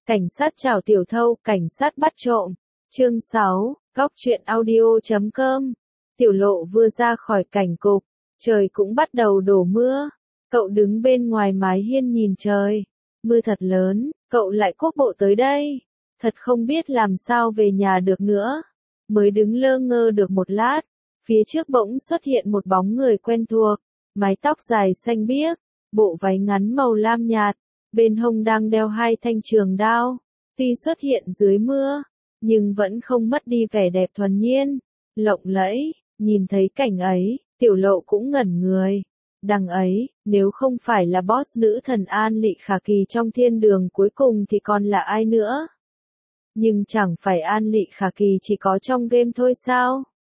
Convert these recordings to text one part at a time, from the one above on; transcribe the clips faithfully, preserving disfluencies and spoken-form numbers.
Cảnh sát chảo tiểu thâu, cảnh sát bắt trộm. Chương sáu, góc truyện audio chấm com. Tiểu Lộ vừa ra khỏi cảnh cục, trời cũng bắt đầu đổ mưa. Cậu đứng bên ngoài mái hiên nhìn trời. Mưa thật lớn, cậu lại quốc bộ tới đây. Thật không biết làm sao về nhà được nữa. Mới đứng lơ ngơ được một lát, phía trước bỗng xuất hiện một bóng người quen thuộc. Mái tóc dài xanh biếc, bộ váy ngắn màu lam nhạt, bên hông đang đeo hai thanh trường đao. Tuy xuất hiện dưới mưa, nhưng vẫn không mất đi vẻ đẹp thuần nhiên, lộng lẫy. Nhìn thấy cảnh ấy, Tiểu Lộ cũng ngẩn người. Đằng ấy, nếu không phải là boss nữ thần An Lị Khả Kỳ trong thiên đường cuối cùng thì còn là ai nữa? Nhưng chẳng phải An Lị Khả Kỳ chỉ có trong game thôi sao?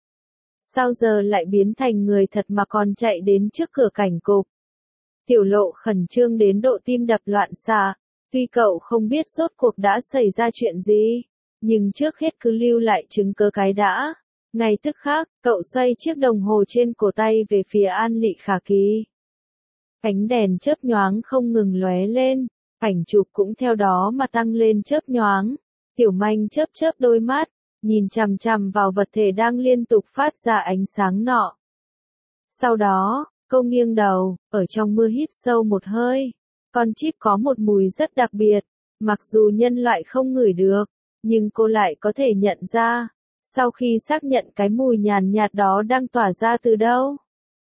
Sao giờ lại biến thành người thật mà còn chạy đến trước cửa cảnh cục? Tiểu Lộ khẩn trương đến độ tim đập loạn xạ. Tuy cậu không biết rốt cuộc đã xảy ra chuyện gì, nhưng trước hết cứ lưu lại chứng cứ cái đã. Ngay tức khắc, cậu xoay chiếc đồng hồ trên cổ tay về phía An Lị Khả Kỳ. Ánh đèn chớp nhoáng không ngừng lóe lên, ảnh chụp cũng theo đó mà tăng lên chớp nhoáng. Tiểu Manh chớp chớp đôi mắt, nhìn chằm chằm vào vật thể đang liên tục phát ra ánh sáng nọ. Sau đó, cô nghiêng đầu, ở trong mưa hít sâu một hơi. Con chip có một mùi rất đặc biệt, mặc dù nhân loại không ngửi được, nhưng cô lại có thể nhận ra. Sau khi xác nhận cái mùi nhàn nhạt đó đang tỏa ra từ đâu.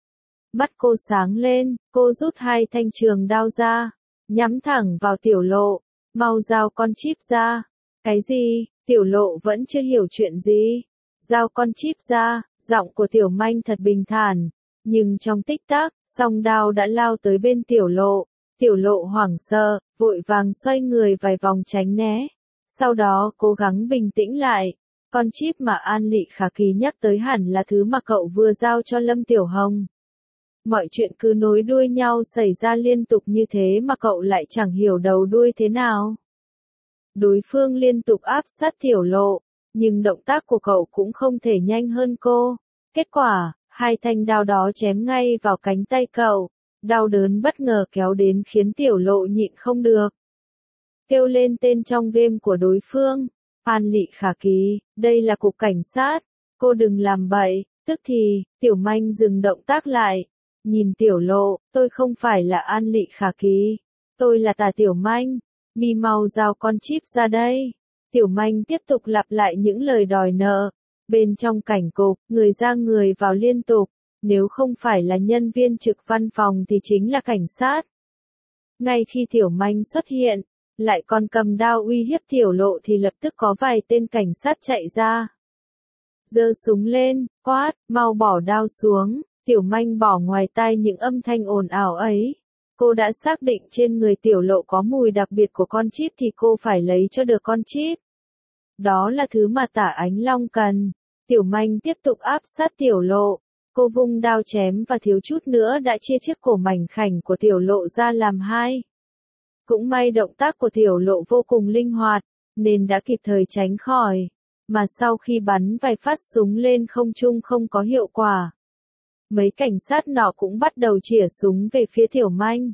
Mắt cô sáng lên, cô rút hai thanh trường đao ra, nhắm thẳng vào Tiểu Lộ, mau giao con chip ra. Cái gì? Tiểu Lộ vẫn chưa hiểu chuyện gì. Giao con chip ra, giọng của Tiểu Manh thật bình thản, nhưng trong tích tắc, song đao đã lao tới bên Tiểu Lộ. Tiểu Lộ hoảng sợ, vội vàng xoay người vài vòng tránh né. Sau đó cố gắng bình tĩnh lại. Con chip mà An Lị Khả Kỳ nhắc tới hẳn là thứ mà cậu vừa giao cho Lâm Tiểu Hồng. Mọi chuyện cứ nối đuôi nhau xảy ra liên tục như thế mà cậu lại chẳng hiểu đầu đuôi thế nào. Đối phương liên tục áp sát Tiểu Lộ, nhưng động tác của cậu cũng không thể nhanh hơn cô. Kết quả, hai thanh đao đó chém ngay vào cánh tay cậu. Đau đớn bất ngờ kéo đến khiến Tiểu Lộ nhịn không được. Kêu lên tên trong game của đối phương. An Lị Khả Kỳ, đây là cục cảnh sát, cô đừng làm bậy. Tức thì, Tiểu Manh dừng động tác lại. Nhìn Tiểu Lộ, tôi không phải là An Lị Khả Kỳ. Tôi là Tà Tiểu Manh. Mi mau giao con chip ra đây. Tiểu Manh tiếp tục lặp lại những lời đòi nợ. Bên trong cảnh cục, người ra người vào liên tục. Nếu không phải là nhân viên trực văn phòng thì chính là cảnh sát. Ngay khi Tiểu Manh xuất hiện, lại còn cầm đao uy hiếp Tiểu Lộ thì lập tức có vài tên cảnh sát chạy ra. Giơ súng lên, quát, mau bỏ đao xuống. Tiểu Manh bỏ ngoài tai những âm thanh ồn ào ấy. Cô đã xác định trên người Tiểu Lộ có mùi đặc biệt của con chip thì cô phải lấy cho được con chip. Đó là thứ mà Tả Ánh Long cần. Tiểu Manh tiếp tục áp sát Tiểu Lộ. Cô vung đao chém và thiếu chút nữa đã chia chiếc cổ mảnh khảnh của Tiểu Lộ ra làm hai. Cũng may động tác của Tiểu Lộ vô cùng linh hoạt, nên đã kịp thời tránh khỏi. Mà sau khi bắn vài phát súng lên không trung không có hiệu quả, mấy cảnh sát nọ cũng bắt đầu chĩa súng về phía Tiểu Manh.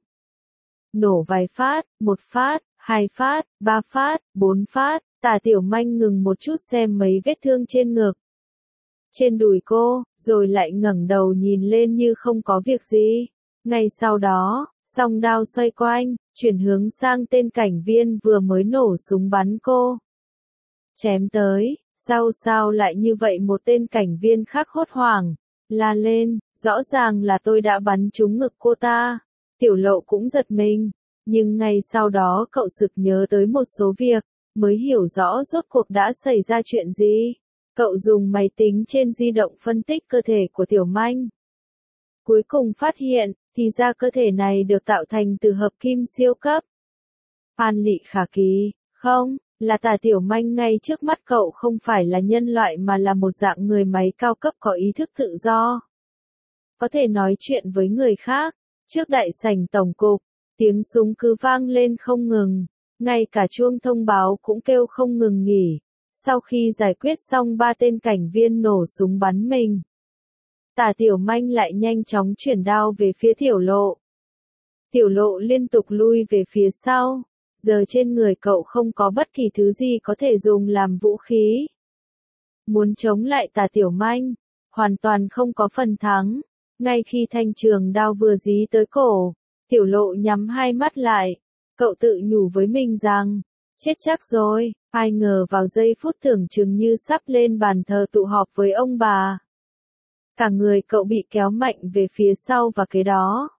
Nổ vài phát, một phát, hai phát, ba phát, bốn phát, Tả Tiểu Manh ngừng một chút xem mấy vết thương trên ngực, trên đùi cô, rồi lại ngẩng đầu nhìn lên như không có việc gì. Ngay sau đó, song đao xoay quanh, chuyển hướng sang tên cảnh viên vừa mới nổ súng bắn cô. Chém tới, sao sao lại như vậy? Một tên cảnh viên khác hốt hoảng, la lên, rõ ràng là tôi đã bắn trúng ngực cô ta. Tiểu Lộ cũng giật mình, nhưng ngay sau đó cậu sực nhớ tới một số việc, mới hiểu rõ rốt cuộc đã xảy ra chuyện gì. Cậu dùng máy tính trên di động phân tích cơ thể của Tiểu Manh. Cuối cùng phát hiện, thì ra cơ thể này được tạo thành từ hợp kim siêu cấp. An Lị Khả Kỳ, không, là Tả Tiểu Manh ngay trước mắt cậu không phải là nhân loại mà là một dạng người máy cao cấp có ý thức tự do. Có thể nói chuyện với người khác. Trước đại sảnh tổng cục, tiếng súng cứ vang lên không ngừng, ngay cả chuông thông báo cũng kêu không ngừng nghỉ. Sau khi giải quyết xong ba tên cảnh viên nổ súng bắn mình, Tả Tiểu Manh lại nhanh chóng chuyển đao về phía Tiểu Lộ. Tiểu Lộ liên tục lui về phía sau, giờ trên người cậu không có bất kỳ thứ gì có thể dùng làm vũ khí. Muốn chống lại Tả Tiểu Manh, hoàn toàn không có phần thắng. Ngay khi thanh trường đao vừa dí tới cổ, Tiểu Lộ nhắm hai mắt lại, cậu tự nhủ với mình rằng, chết chắc rồi, ai ngờ vào giây phút tưởng chừng như sắp lên bàn thờ tụ họp với ông bà. Cả người cậu bị kéo mạnh về phía sau và kế đó.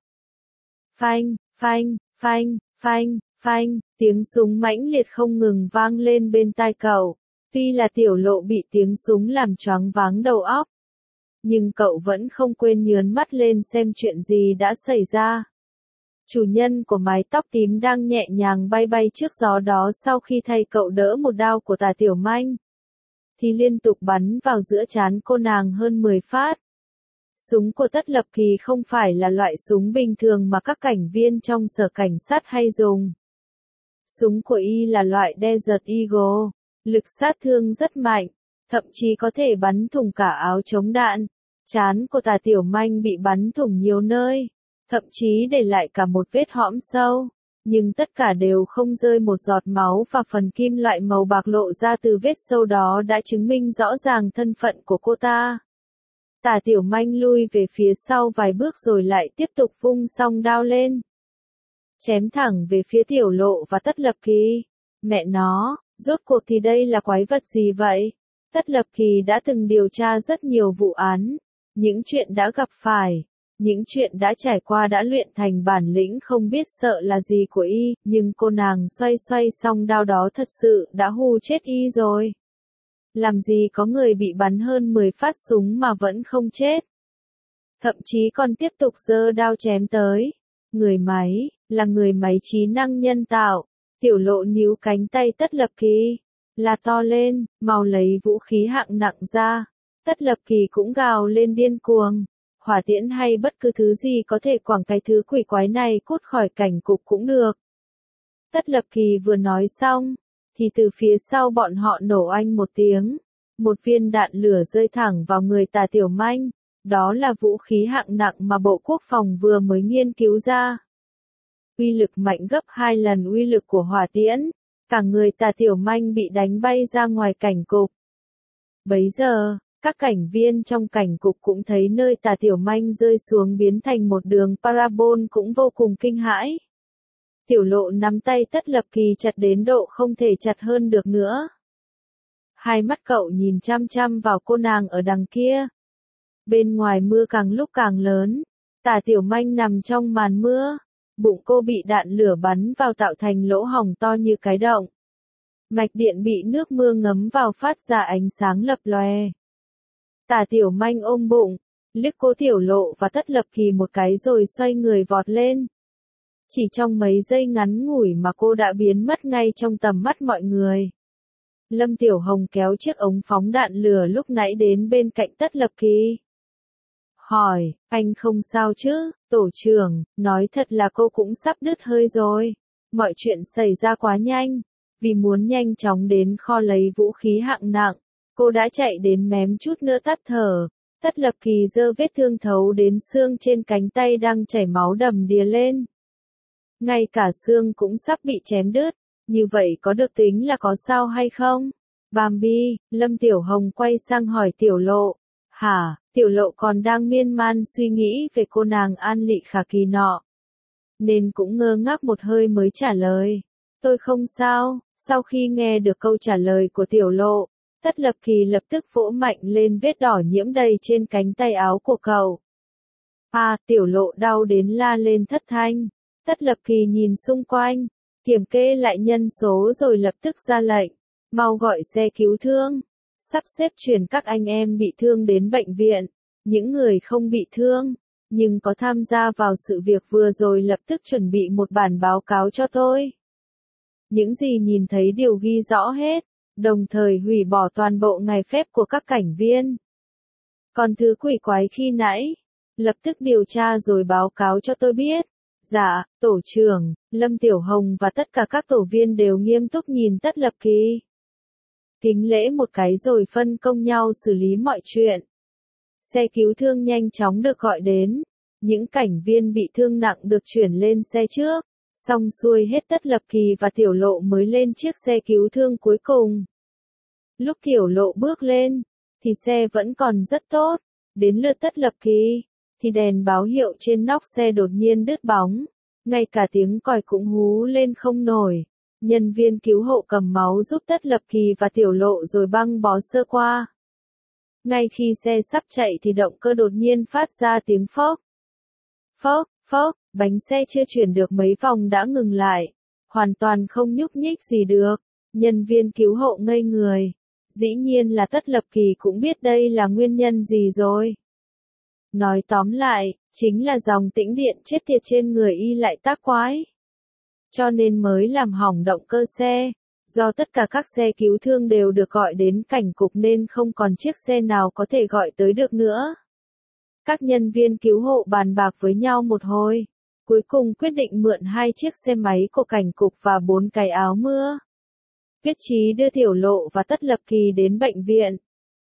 Phanh, phanh, phanh, phanh, phanh, tiếng súng mãnh liệt không ngừng vang lên bên tai cậu. Tuy là Tiểu Lộ bị tiếng súng làm choáng váng đầu óc, nhưng cậu vẫn không quên nhớn mắt lên xem chuyện gì đã xảy ra. Chủ nhân của mái tóc tím đang nhẹ nhàng bay bay trước gió đó sau khi thay cậu đỡ một đao của Tả Tiểu Manh, thì liên tục bắn vào giữa trán cô nàng hơn mười phát. Súng của Tất Lập Kỳ không phải là loại súng bình thường mà các cảnh viên trong sở cảnh sát hay dùng. Súng của y là loại Desert Eagle, lực sát thương rất mạnh, thậm chí có thể bắn thủng cả áo chống đạn. Trán của Tả Tiểu Manh bị bắn thủng nhiều nơi, thậm chí để lại cả một vết hõm sâu, nhưng tất cả đều không rơi một giọt máu và phần kim loại màu bạc lộ ra từ vết sâu đó đã chứng minh rõ ràng thân phận của cô ta. Tả Tiểu Manh lui về phía sau vài bước rồi lại tiếp tục vung song đao lên, chém thẳng về phía Tiểu Lộ và Tất Lập Kỳ. Mẹ nó, rốt cuộc thì đây là quái vật gì vậy? Tất Lập Kỳ đã từng điều tra rất nhiều vụ án, những chuyện đã gặp phải, những chuyện đã trải qua đã luyện thành bản lĩnh không biết sợ là gì của y, nhưng cô nàng xoay xoay song đao đó thật sự đã hù chết y rồi. Làm gì có người bị bắn hơn mười phát súng mà vẫn không chết. Thậm chí còn tiếp tục giơ đao chém tới. Người máy, là người máy trí năng nhân tạo. Tiểu Lộ níu cánh tay Tất Lập Kỳ, là to lên, mau lấy vũ khí hạng nặng ra. Tất Lập Kỳ cũng gào lên điên cuồng. Hỏa tiễn hay bất cứ thứ gì có thể quẳng cái thứ quỷ quái này cút khỏi cảnh cục cũng được. Tất Lập Kỳ vừa nói xong, thì từ phía sau bọn họ nổ oanh một tiếng. Một viên đạn lửa rơi thẳng vào người Tả Tiểu Manh. Đó là vũ khí hạng nặng mà Bộ Quốc phòng vừa mới nghiên cứu ra. Uy lực mạnh gấp hai lần uy lực của hỏa tiễn. Cả người Tả Tiểu Manh bị đánh bay ra ngoài cảnh cục. Bấy giờ, các cảnh viên trong cảnh cục cũng thấy nơi Tả Tiểu Manh rơi xuống biến thành một đường parabol cũng vô cùng kinh hãi. Tiểu Lộ nắm tay Tất Lập Kỳ chặt đến độ không thể chặt hơn được nữa. Hai mắt cậu nhìn chăm chăm vào cô nàng ở đằng kia. Bên ngoài mưa càng lúc càng lớn. Tả Tiểu Manh nằm trong màn mưa. Bụng cô bị đạn lửa bắn vào tạo thành lỗ hổng to như cái động. Mạch điện bị nước mưa ngấm vào phát ra ánh sáng lập lòe. Tả Tiểu Manh ôm bụng, liếc cô Tiểu Lộ và Tất Lập Kỳ một cái rồi xoay người vọt lên. Chỉ trong mấy giây ngắn ngủi mà cô đã biến mất ngay trong tầm mắt mọi người. Lâm Tiểu Hồng kéo chiếc ống phóng đạn lửa lúc nãy đến bên cạnh Tất Lập Kỳ. Hỏi, anh không sao chứ, tổ trưởng, nói thật là cô cũng sắp đứt hơi rồi. Mọi chuyện xảy ra quá nhanh. Vì muốn nhanh chóng đến kho lấy vũ khí hạng nặng, cô đã chạy đến mém chút nữa tắt thở. Tất Lập Kỳ giơ vết thương thấu đến xương trên cánh tay đang chảy máu đầm đìa lên. Ngay cả xương cũng sắp bị chém đứt, như vậy có được tính là có sao hay không? Bambi, Lâm Tiểu Hồng quay sang hỏi Tiểu Lộ. Hả, Tiểu Lộ còn đang miên man suy nghĩ về cô nàng An Lị Khả Kỳ nọ. Nên cũng ngơ ngác một hơi mới trả lời. Tôi không sao. Sau khi nghe được câu trả lời của Tiểu Lộ, Tất Lập Kỳ lập tức vỗ mạnh lên vết đỏ nhiễm đầy trên cánh tay áo của cậu. À, Tiểu Lộ đau đến la lên thất thanh. Tất Lập Kỳ nhìn xung quanh, kiểm kê lại nhân số rồi lập tức ra lệnh. Mau gọi xe cứu thương. Sắp xếp chuyển các anh em bị thương đến bệnh viện. Những người không bị thương, nhưng có tham gia vào sự việc vừa rồi lập tức chuẩn bị một bản báo cáo cho tôi. Những gì nhìn thấy đều ghi rõ hết, đồng thời hủy bỏ toàn bộ ngày phép của các cảnh viên. Còn thứ quỷ quái khi nãy, lập tức điều tra rồi báo cáo cho tôi biết. Dạ, tổ trưởng, Lâm Tiểu Hồng và tất cả các tổ viên đều nghiêm túc nhìn Tất Lập Kỳ. Kính lễ một cái rồi phân công nhau xử lý mọi chuyện. Xe cứu thương nhanh chóng được gọi đến. Những cảnh viên bị thương nặng được chuyển lên xe trước. Xong xuôi hết Tất Lập Kỳ và Tiểu Lộ mới lên chiếc xe cứu thương cuối cùng. Lúc Tiểu Lộ bước lên, thì xe vẫn còn rất tốt. Đến lượt Tất Lập Kỳ, thì đèn báo hiệu trên nóc xe đột nhiên đứt bóng. Ngay cả tiếng còi cũng hú lên không nổi. Nhân viên cứu hộ cầm máu giúp Tất Lập Kỳ và Tiểu Lộ rồi băng bó sơ qua. Ngay khi xe sắp chạy thì động cơ đột nhiên phát ra tiếng phốc. Phốc, phốc, bánh xe chưa chuyển được mấy vòng đã ngừng lại. Hoàn toàn không nhúc nhích gì được. Nhân viên cứu hộ ngây người. Dĩ nhiên là Tất Lập Kỳ cũng biết đây là nguyên nhân gì rồi. Nói tóm lại, chính là dòng tĩnh điện chết tiệt trên người y lại tác quái. Cho nên mới làm hỏng động cơ xe. Do tất cả các xe cứu thương đều được gọi đến cảnh cục nên không còn chiếc xe nào có thể gọi tới được nữa. Các nhân viên cứu hộ bàn bạc với nhau một hồi. Cuối cùng quyết định mượn hai chiếc xe máy của cảnh cục và bốn cái áo mưa. Quyết chí đưa Tiểu Lộ và Tất Lập Kỳ đến bệnh viện.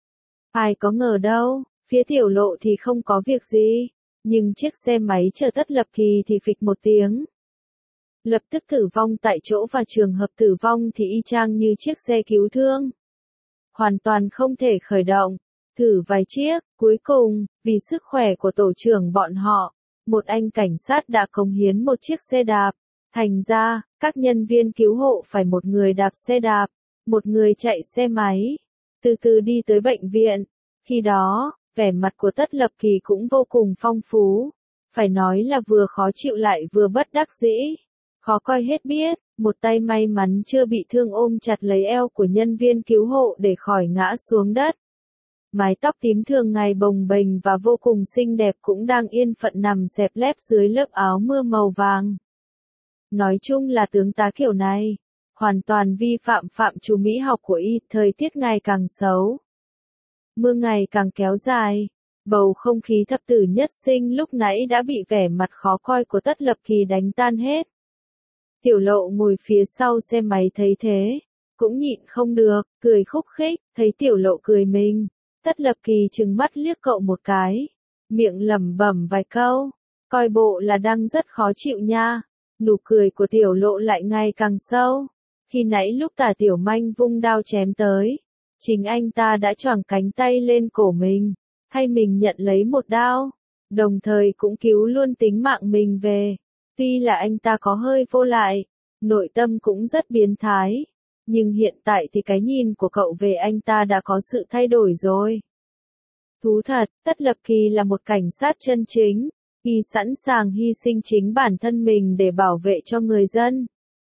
Ai có ngờ đâu, phía Tiểu Lộ thì không có việc gì. Nhưng chiếc xe máy chở Tất Lập Kỳ thì phịch một tiếng. Lập tức tử vong tại chỗ và trường hợp tử vong thì y chang như chiếc xe cứu thương. Hoàn toàn không thể khởi động. Thử vài chiếc, cuối cùng, vì sức khỏe của tổ trưởng bọn họ, một anh cảnh sát đã cống hiến một chiếc xe đạp. Thành ra, các nhân viên cứu hộ phải một người đạp xe đạp, một người chạy xe máy, từ từ đi tới bệnh viện. Khi đó, vẻ mặt của Tất Lập Kỳ cũng vô cùng phong phú. Phải nói là vừa khó chịu lại vừa bất đắc dĩ. Khó coi hết biết, một tay may mắn chưa bị thương ôm chặt lấy eo của nhân viên cứu hộ để khỏi ngã xuống đất. Mái tóc tím thường ngày bồng bềnh và vô cùng xinh đẹp cũng đang yên phận nằm xẹp lép dưới lớp áo mưa màu vàng. Nói chung là tướng tá kiểu này, hoàn toàn vi phạm phạm trù mỹ học của y, thời tiết ngày càng xấu. Mưa ngày càng kéo dài, bầu không khí thập tử nhất sinh lúc nãy đã bị vẻ mặt khó coi của Tất Lập Kỳ đánh tan hết. Tiểu Lộ ngồi phía sau xe máy thấy thế, cũng nhịn không được, cười khúc khích, thấy Tiểu Lộ cười mình. Tất Lập Kỳ trừng mắt liếc cậu một cái, miệng lẩm bẩm vài câu, coi bộ là đang rất khó chịu nha. Nụ cười của Tiểu Lộ lại ngày càng sâu. Khi nãy lúc Tả Tiểu Manh vung đao chém tới, chính anh ta đã choàng cánh tay lên cổ mình, thay mình nhận lấy một đao, đồng thời cũng cứu luôn tính mạng mình về. Tuy là anh ta có hơi vô lại, nội tâm cũng rất biến thái, nhưng hiện tại thì cái nhìn của cậu về anh ta đã có sự thay đổi rồi. Thú thật, Tất Lập Kỳ là một cảnh sát chân chính, y sẵn sàng hy sinh chính bản thân mình để bảo vệ cho người dân.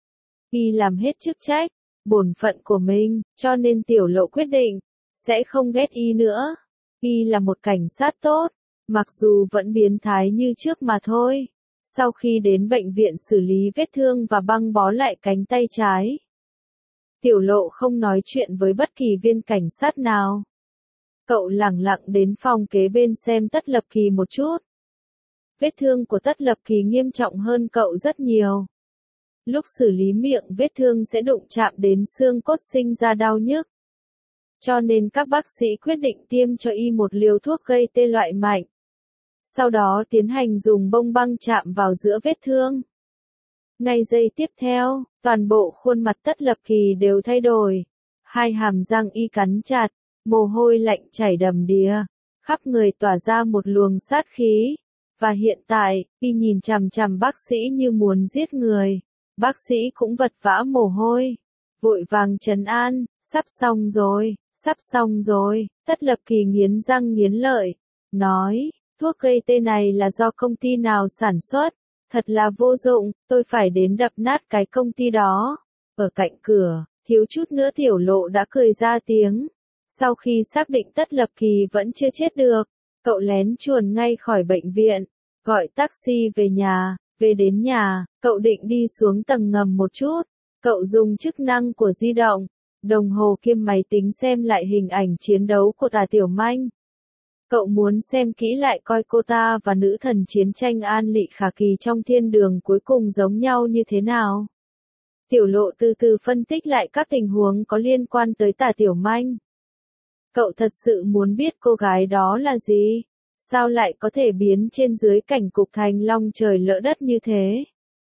Y làm hết chức trách, bổn phận của mình, cho nên Tiểu Lộ quyết định, sẽ không ghét y nữa. Y là một cảnh sát tốt, mặc dù vẫn biến thái như trước mà thôi. Sau khi đến bệnh viện xử lý vết thương và băng bó lại cánh tay trái, Tiểu Lộ không nói chuyện với bất kỳ viên cảnh sát nào. Cậu lẳng lặng đến phòng kế bên xem Tất Lập Kỳ một chút. Vết thương của Tất Lập Kỳ nghiêm trọng hơn cậu rất nhiều. Lúc xử lý miệng vết thương sẽ đụng chạm đến xương cốt sinh ra đau nhức. Cho nên các bác sĩ quyết định tiêm cho y một liều thuốc gây tê loại mạnh. Sau đó tiến hành dùng bông băng chạm vào giữa vết thương. Ngay giây tiếp theo, toàn bộ khuôn mặt Tất Lập Kỳ đều thay đổi. Hai hàm răng y cắn chặt, mồ hôi lạnh chảy đầm đìa, khắp người tỏa ra một luồng sát khí. Và hiện tại, y nhìn chằm chằm bác sĩ như muốn giết người. Bác sĩ cũng vật vã mồ hôi, vội vàng trấn an, sắp xong rồi, sắp xong rồi. Tất Lập Kỳ nghiến răng nghiến lợi, nói, thuốc gây tê này là do công ty nào sản xuất, thật là vô dụng, tôi phải đến đập nát cái công ty đó. Ở cạnh cửa, thiếu chút nữa Tiểu Lộ đã cười ra tiếng. Sau khi xác định Tất Lập Kỳ vẫn chưa chết được, cậu lén chuồn ngay khỏi bệnh viện, gọi taxi về nhà. Về đến nhà, cậu định đi xuống tầng ngầm một chút. Cậu dùng chức năng của di động, đồng hồ kiêm máy tính xem lại hình ảnh chiến đấu của Tả Tiểu Manh. Cậu muốn xem kỹ lại coi cô ta và nữ thần chiến tranh An Lị Khả Kỳ trong thiên đường cuối cùng giống nhau như thế nào. Tiểu Lộ từ từ phân tích lại các tình huống có liên quan tới Tả Tiểu Manh. Cậu thật sự muốn biết cô gái đó là gì? Sao lại có thể biến trên dưới cảnh cục thành long trời lỡ đất như thế?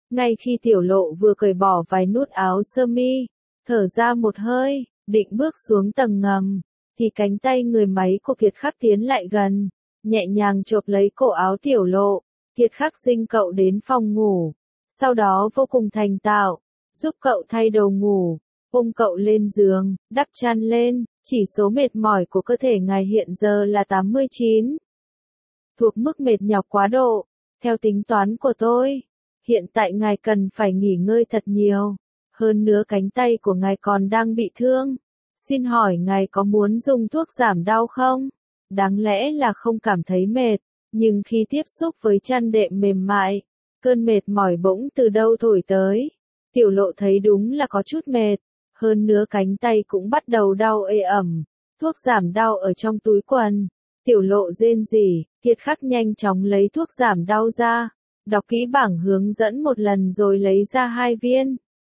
Ngay khi tiểu lộ vừa cởi bỏ vài nút áo sơ mi, thở ra một hơi, định bước xuống tầng ngầm, thì cánh tay người máy của Kiệt Khắc tiến lại gần, nhẹ nhàng chộp lấy cổ áo tiểu lộ. Kiệt Khắc dinh cậu đến phòng ngủ, sau đó vô cùng thành thạo, giúp cậu thay đồ ngủ, ôm cậu lên giường, đắp chăn lên, chỉ số mệt mỏi của cơ thể ngài hiện giờ là tám mươi chín. Thuộc mức mệt nhọc quá độ, theo tính toán của tôi, hiện tại ngài cần phải nghỉ ngơi thật nhiều, hơn nữa cánh tay của ngài còn đang bị thương. Xin hỏi ngài có muốn dùng thuốc giảm đau không? Đáng lẽ là không cảm thấy mệt, nhưng khi tiếp xúc với chăn đệm mềm mại, cơn mệt mỏi bỗng từ đâu thổi tới. Tiểu lộ thấy đúng là có chút mệt, hơn nữa cánh tay cũng bắt đầu đau ê ẩm. Thuốc giảm đau ở trong túi quần. Tiểu lộ rên rỉ, Kiệt Khắc nhanh chóng lấy thuốc giảm đau ra, đọc kỹ bảng hướng dẫn một lần rồi lấy ra hai viên.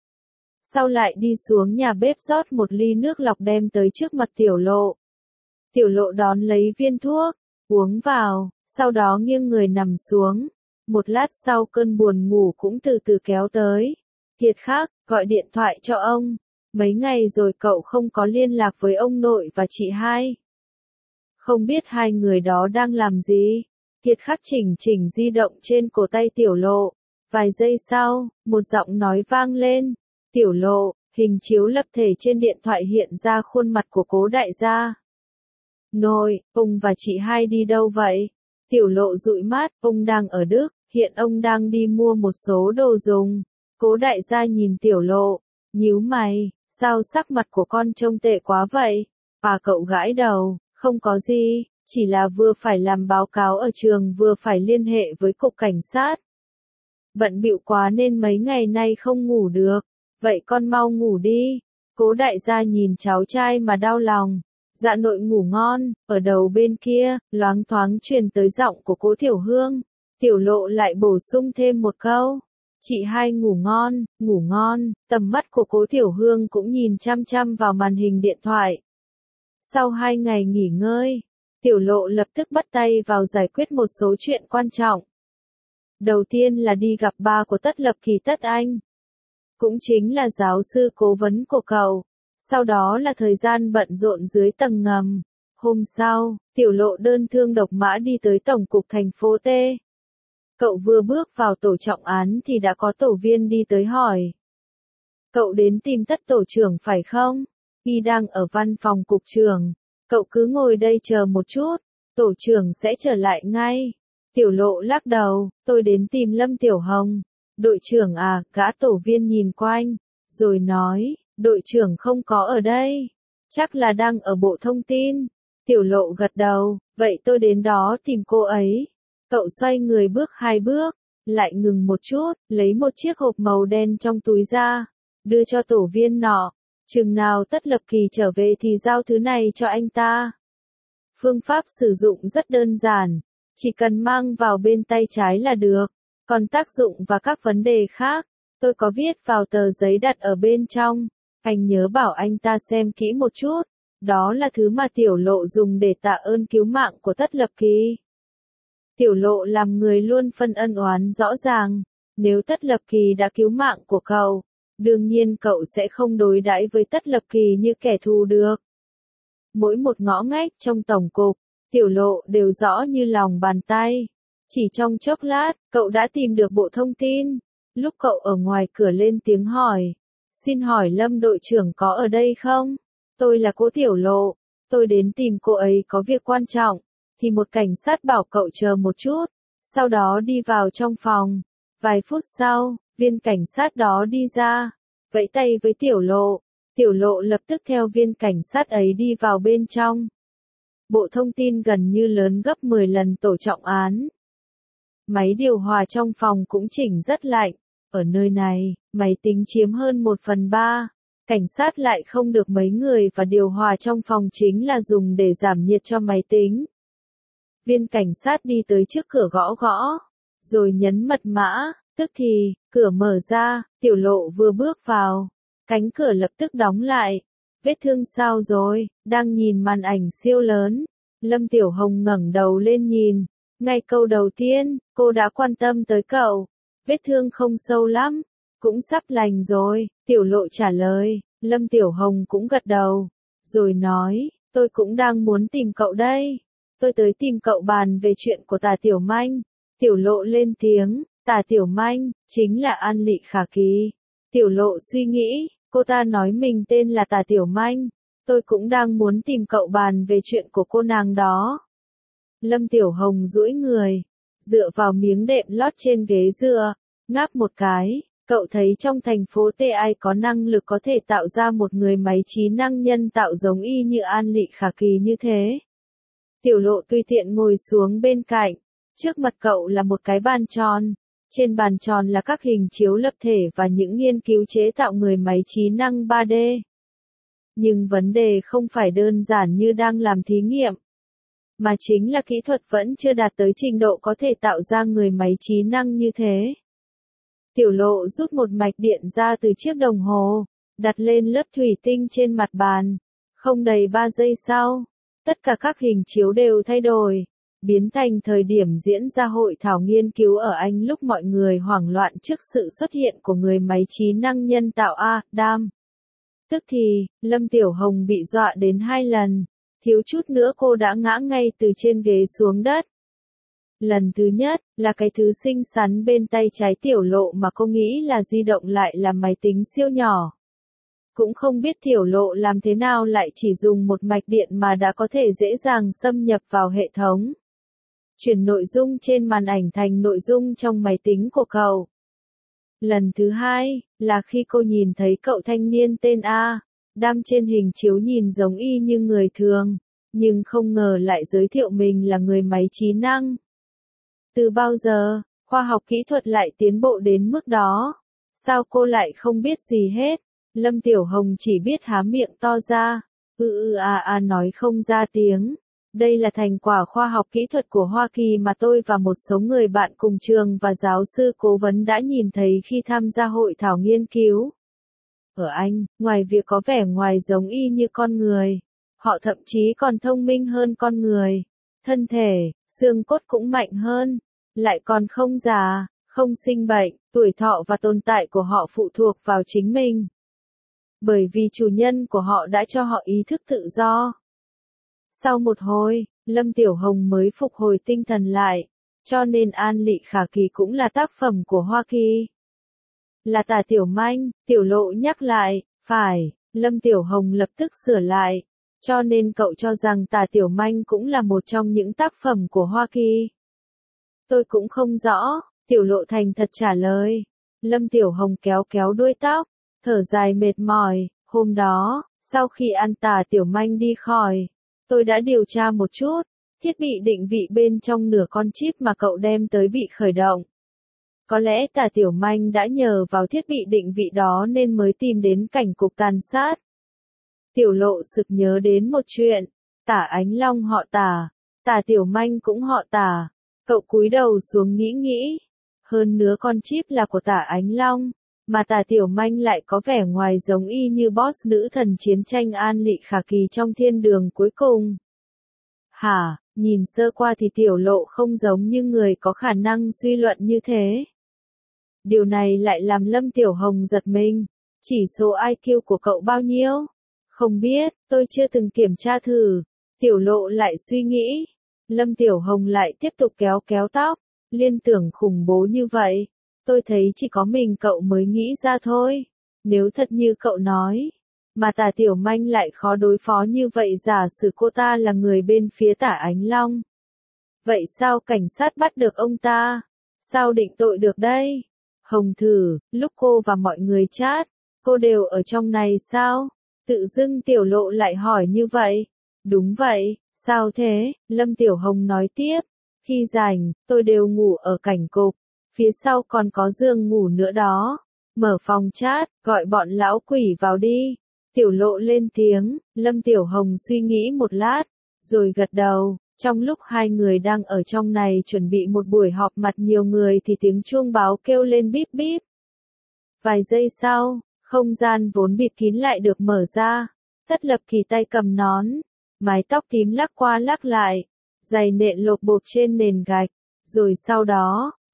Sau lại đi xuống nhà bếp rót một ly nước lọc đem tới trước mặt tiểu lộ. Tiểu lộ đón lấy viên thuốc, uống vào, sau đó nghiêng người nằm xuống. Một lát sau cơn buồn ngủ cũng từ từ kéo tới. Kiệt Khắc, gọi điện thoại cho ông. Mấy ngày rồi cậu không có liên lạc với ông nội và chị hai. Không biết hai người đó đang làm gì? Kiệt Khắc chỉnh chỉnh di động trên cổ tay tiểu lộ. Vài giây sau, một giọng nói vang lên. Tiểu lộ, hình chiếu lập thể trên điện thoại hiện ra khuôn mặt của Cố đại gia. Nội, ông và chị hai đi đâu vậy? Tiểu lộ dụi mắt, ông đang ở Đức, hiện ông đang đi mua một số đồ dùng. Cố đại gia nhìn tiểu lộ, nhíu mày, sao sắc mặt của con trông tệ quá vậy? À cậu gãi đầu, không có gì, chỉ là vừa phải làm báo cáo ở trường vừa phải liên hệ với cục cảnh sát. Bận bịu quá nên mấy ngày nay không ngủ được, vậy con mau ngủ đi. Cố đại gia nhìn cháu trai mà đau lòng. Dạ nội ngủ ngon. Ở đầu bên kia, loáng thoáng truyền tới giọng của Cố Tiểu Hương. Tiểu lộ lại bổ sung thêm một câu. Chị hai ngủ ngon, ngủ ngon. Tầm mắt của Cố Tiểu Hương cũng nhìn chăm chăm vào màn hình điện thoại. Sau hai ngày nghỉ ngơi, tiểu lộ lập tức bắt tay vào giải quyết một số chuyện quan trọng. Đầu tiên là đi gặp ba của Tất Lập Kỳ Tất Anh. Cũng chính là giáo sư cố vấn của cậu. Sau đó là thời gian bận rộn dưới tầng ngầm. Hôm sau, tiểu lộ đơn thương độc mã đi tới tổng cục thành phố T. Cậu vừa bước vào tổ trọng án thì đã có tổ viên đi tới hỏi. Cậu đến tìm Tất tổ trưởng phải không? Y đang ở văn phòng cục trưởng. Cậu cứ ngồi đây chờ một chút, tổ trưởng sẽ trở lại ngay. Tiểu lộ lắc đầu, tôi đến tìm Lâm Tiểu Hồng. Đội trưởng à, gã tổ viên nhìn quanh, rồi nói, đội trưởng không có ở đây. Chắc là đang ở bộ thông tin. Tiểu lộ gật đầu, vậy tôi đến đó tìm cô ấy. Cậu xoay người bước hai bước, lại ngừng một chút, lấy một chiếc hộp màu đen trong túi ra, đưa cho tổ viên nọ. Chừng nào Tất Lập Kỳ trở về thì giao thứ này cho anh ta. Phương pháp sử dụng rất đơn giản, chỉ cần mang vào bên tay trái là được. Còn tác dụng và các vấn đề khác, tôi có viết vào tờ giấy đặt ở bên trong. Anh nhớ bảo anh ta xem kỹ một chút. Đó là thứ mà tiểu lộ dùng để tạ ơn cứu mạng của Tất Lập Kỳ. Tiểu lộ làm người luôn phân ân oán rõ ràng. Nếu Tất Lập Kỳ đã cứu mạng của cậu, đương nhiên cậu sẽ không đối đãi với Tất Lập Kỳ như kẻ thù được. Mỗi một ngõ ngách trong tổng cục, tiểu lộ đều rõ như lòng bàn tay. Chỉ trong chốc lát, cậu đã tìm được bộ thông tin. Lúc cậu ở ngoài cửa lên tiếng hỏi. Xin hỏi Lâm đội trưởng có ở đây không? Tôi là Cố Tiểu Lộ. Tôi đến tìm cô ấy có việc quan trọng. Thì một cảnh sát bảo cậu chờ một chút. Sau đó đi vào trong phòng. Vài phút sau, viên cảnh sát đó đi ra. Vẫy tay với Tiểu Lộ. Tiểu Lộ lập tức theo viên cảnh sát ấy đi vào bên trong. Bộ thông tin gần như lớn gấp mười lần tổ trọng án. Máy điều hòa trong phòng cũng chỉnh rất lạnh. Ở nơi này, máy tính chiếm hơn một phần ba. Cảnh sát lại không được mấy người và điều hòa trong phòng chính là dùng để giảm nhiệt cho máy tính. Viên cảnh sát đi tới trước cửa gõ gõ, rồi nhấn mật mã, tức thì, cửa mở ra, tiểu lộ vừa bước vào. Cánh cửa lập tức đóng lại. Vết thương sao rồi? Đang nhìn màn ảnh siêu lớn. Lâm Tiểu Hồng ngẩng đầu lên nhìn. Ngay câu đầu tiên, cô đã quan tâm tới cậu. vết thương không sâu lắm, cũng sắp lành rồi, Tiểu Lộ trả lời, Lâm Tiểu Hồng cũng gật đầu, rồi nói, tôi cũng đang muốn tìm cậu đây, tôi tới tìm cậu bàn về chuyện của Tả Tiểu Manh. Tiểu Lộ lên tiếng, Tả Tiểu Manh, chính là An Lị Khả Kỳ. Tiểu Lộ suy nghĩ, cô ta nói mình tên là Tả Tiểu Manh, tôi cũng đang muốn tìm cậu bàn về chuyện của cô nàng đó. Lâm Tiểu Hồng duỗi người, dựa vào miếng đệm lót trên ghế dựa, ngáp một cái, cậu thấy trong thành phố T ai có năng lực có thể tạo ra một người máy trí năng nhân tạo giống y như An Lị Khả Kỳ như thế. Tiểu Lộ tùy tiện ngồi xuống bên cạnh, trước mặt cậu là một cái bàn tròn, trên bàn tròn là các hình chiếu lập thể và những nghiên cứu chế tạo người máy trí năng ba D. Nhưng vấn đề không phải đơn giản như đang làm thí nghiệm, mà chính là kỹ thuật vẫn chưa đạt tới trình độ có thể tạo ra người máy trí năng như thế. Tiểu Lộ rút một mạch điện ra từ chiếc đồng hồ, đặt lên lớp thủy tinh trên mặt bàn. Không đầy ba giây sau, tất cả các hình chiếu đều thay đổi, biến thành thời điểm diễn ra hội thảo nghiên cứu ở Anh lúc mọi người hoảng loạn trước sự xuất hiện của người máy trí năng nhân tạo Adam. Tức thì, Lâm Tiểu Hồng bị dọa đến hai lần, thiếu chút nữa cô đã ngã ngay từ trên ghế xuống đất. Lần thứ nhất, là cái thứ xinh xắn bên tay trái Tiểu Lộ mà cô nghĩ là di động lại là máy tính siêu nhỏ. Cũng không biết Tiểu Lộ làm thế nào lại chỉ dùng một mạch điện mà đã có thể dễ dàng xâm nhập vào hệ thống. Chuyển nội dung trên màn ảnh thành nội dung trong máy tính của cậu. Lần thứ hai, là khi cô nhìn thấy cậu thanh niên tên A, Đam trên hình chiếu nhìn giống y như người thường, nhưng không ngờ lại giới thiệu mình là người máy trí năng. Từ bao giờ, khoa học kỹ thuật lại tiến bộ đến mức đó? Sao cô lại không biết gì hết? Lâm Tiểu Hồng chỉ biết há miệng to ra, ư ư a a nói không ra tiếng. Đây là thành quả khoa học kỹ thuật của Hoa Kỳ mà tôi và một số người bạn cùng trường và giáo sư cố vấn đã nhìn thấy khi tham gia hội thảo nghiên cứu. Ở Anh, ngoài việc có vẻ ngoài giống y như con người, họ thậm chí còn thông minh hơn con người. Thân thể, xương cốt cũng mạnh hơn, lại còn không già, không sinh bệnh, tuổi thọ và tồn tại của họ phụ thuộc vào chính mình. Bởi vì chủ nhân của họ đã cho họ ý thức tự do. Sau một hồi, Lâm Tiểu Hồng mới phục hồi tinh thần lại, cho nên An Lị Khả Kỳ cũng là tác phẩm của Hoa Kỳ. Là Tả Tiểu Manh, Tiểu Lộ nhắc lại, phải, Lâm Tiểu Hồng lập tức sửa lại, cho nên cậu cho rằng Tả Tiểu Manh cũng là một trong những tác phẩm của Hoa Kỳ. Tôi cũng không rõ, Tiểu Lộ thành thật trả lời. Lâm Tiểu Hồng kéo kéo đuôi tóc, thở dài mệt mỏi, hôm đó, sau khi ăn Tả Tiểu Manh đi khỏi, tôi đã điều tra một chút, thiết bị định vị bên trong nửa con chip mà cậu đem tới bị khởi động. Có lẽ Tả Tiểu Manh đã nhờ vào thiết bị định vị đó nên mới tìm đến cảnh cục tàn sát. Tiểu Lộ sực nhớ đến một chuyện, Tả Ánh Long họ Tả, Tả Tiểu Manh cũng họ Tả. Cậu cúi đầu xuống nghĩ nghĩ, hơn nữa con chip là của Tả Ánh Long, mà Tả Tiểu Manh lại có vẻ ngoài giống y như boss nữ thần chiến tranh An Lị Khả Kỳ trong thiên đường cuối cùng. Hả, nhìn sơ qua thì Tiểu Lộ không giống như người có khả năng suy luận như thế. Điều này lại làm Lâm Tiểu Hồng giật mình. Chỉ số I Q của cậu bao nhiêu? Không biết, tôi chưa từng kiểm tra thử. Tiểu Lộ lại suy nghĩ. Lâm Tiểu Hồng lại tiếp tục kéo kéo tóc. Liên tưởng khủng bố như vậy. Tôi thấy chỉ có mình cậu mới nghĩ ra thôi. Nếu thật như cậu nói, mà Tả Tiểu Manh lại khó đối phó như vậy, giả sử cô ta là người bên phía Tả Ánh Long. Vậy sao cảnh sát bắt được ông ta? Sao định tội được đây? Hồng thử, lúc cô và mọi người chat, cô đều ở trong này sao? Tự dưng Tiểu Lộ lại hỏi như vậy. Đúng vậy, sao thế? Lâm Tiểu Hồng nói tiếp. Khi rảnh, tôi đều ngủ ở cảnh cục. Phía sau còn có giường ngủ nữa đó. Mở phòng chat, gọi bọn lão quỷ vào đi. Tiểu Lộ lên tiếng, Lâm Tiểu Hồng suy nghĩ một lát, rồi gật đầu. Trong lúc hai người đang ở trong này chuẩn bị một buổi họp mặt nhiều người thì tiếng chuông báo kêu lên bíp bíp. Vài giây sau, không gian vốn bịt kín lại được mở ra. Tất Lập Kỳ tay cầm nón, mái tóc tím lắc qua lắc lại, giày nện lộp bộp trên nền gạch. Rồi sau đó,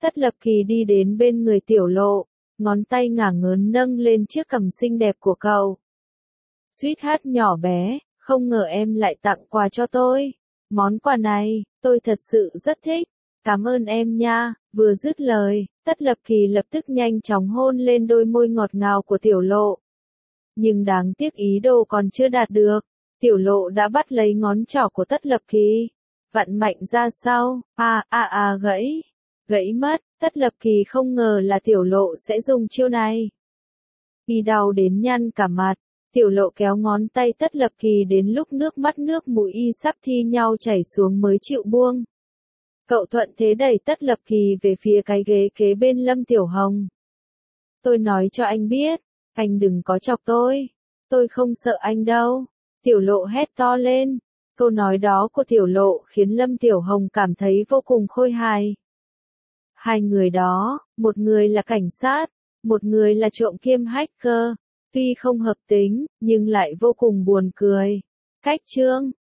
Tất Lập Kỳ đi đến bên người Tiểu Lộ, ngón tay ngả ngớn nâng lên chiếc cằm xinh đẹp của cậu. Sweetheart nhỏ bé, không ngờ em lại tặng quà cho tôi. Món quà này, tôi thật sự rất thích. Cảm ơn em nha. Vừa dứt lời, Tất Lập Kỳ lập tức nhanh chóng hôn lên đôi môi ngọt ngào của Tiểu Lộ. Nhưng đáng tiếc ý đồ còn chưa đạt được, Tiểu Lộ đã bắt lấy ngón trỏ của Tất Lập Kỳ, vặn mạnh ra sau, a a a gãy, gãy mất. Tất Lập Kỳ không ngờ là Tiểu Lộ sẽ dùng chiêu này. Khi đau đến nhăn cả mặt, Tiểu Lộ kéo ngón tay Tất Lập Kỳ đến lúc nước mắt nước mũi y sắp thi nhau chảy xuống mới chịu buông. Cậu thuận thế đẩy Tất Lập Kỳ về phía cái ghế kế bên Lâm Tiểu Hồng. Tôi nói cho anh biết, anh đừng có chọc tôi. Tôi không sợ anh đâu. Tiểu Lộ hét to lên. Câu nói đó của Tiểu Lộ khiến Lâm Tiểu Hồng cảm thấy vô cùng khôi hài. Hai người đó, một người là cảnh sát, một người là trộm kiêm hacker. Tuy không hợp tính, nhưng lại vô cùng buồn cười. Cách chương